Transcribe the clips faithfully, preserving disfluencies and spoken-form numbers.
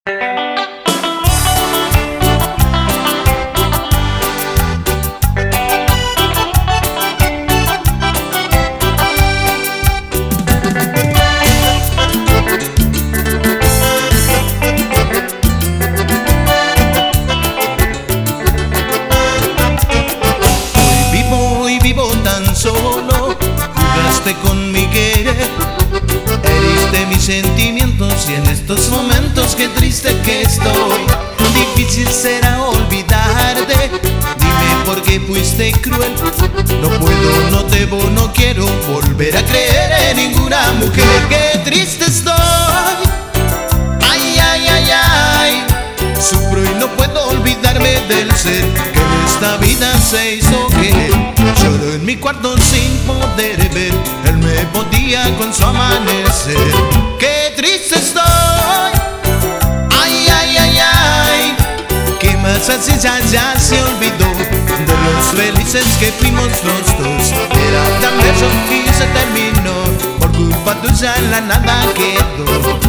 Solo jugaste con mi querer, heriste mis sentimientos y en estos momentos qué triste que estoy. Difícil será olvidarte, dime por qué fuiste cruel. No puedo, no debo, no quiero volver a creer en ninguna mujer. Qué triste estoy, ay, ay, ay, ay. Sufro y no puedo olvidarme del ser que en esta vida se hizo querer. Lloro en mi cuarto sin poder ver el nuevo día con su amanecer. Qué triste estoy, ay, ay, ay, ay. ¿Qué más hace? Ya, ya se olvidó de los felices que fuimos los dos. Era tan bello y se terminó, por culpa tuya en la nada quedó.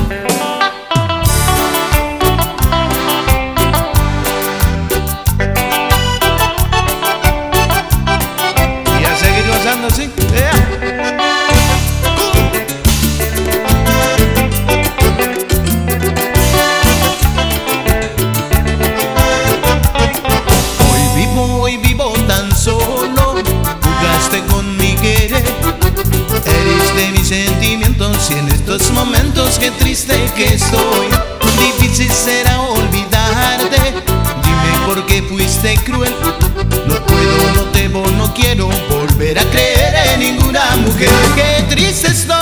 ¿Sí? Yeah. Hoy vivo, hoy vivo tan solo, jugaste con mi querer, heriste mis sentimientos y en estos momentos qué triste que estoy. Difícil será olvidarte, dime por qué fuiste cruel. No puedo, no debo, no quiero volver a creer en ninguna mujer. Qué triste estoy,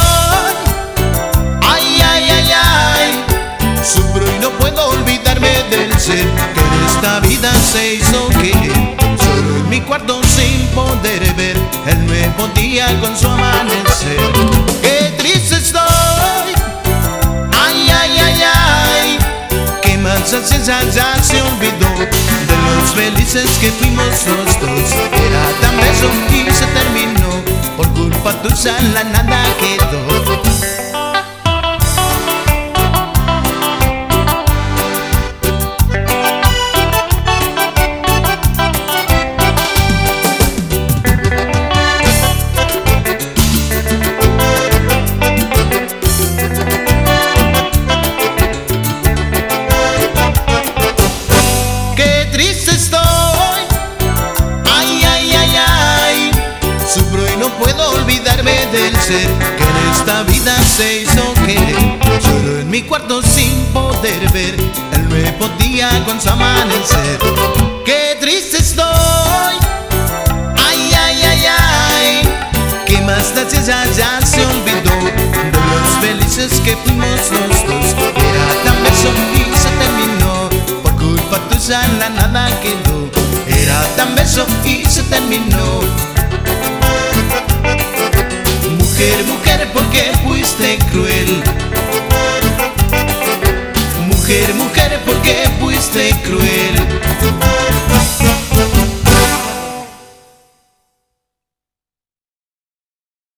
ay, ay, ay, ay. Sufro y no puedo olvidarme del ser que en esta vida se hizo querer. Solo en mi cuarto sin poder ver el nuevo día con su amanecer. Qué triste estoy, ay, ay, ay, ay. ¿Qué más hace? Ya, ya se olvidó de los felices que fuimos los dos. Era tan bello y se terminó, por culpa tuya en la nada quedó. Que en esta vida se hizo querer. Solo en mi cuarto sin poder ver el nuevo día con su amanecer. Qué triste estoy, ay, ay, ay, ay. ¿Qué más da si ya, ya se olvidó de los felices que fuimos los dos? Era tan bello y se terminó, por culpa tuya en la nada quedó. Era tan bello y se terminó. Mujer, mujer, ¿por qué fuiste cruel? Mujer, mujer, ¿por qué fuiste cruel?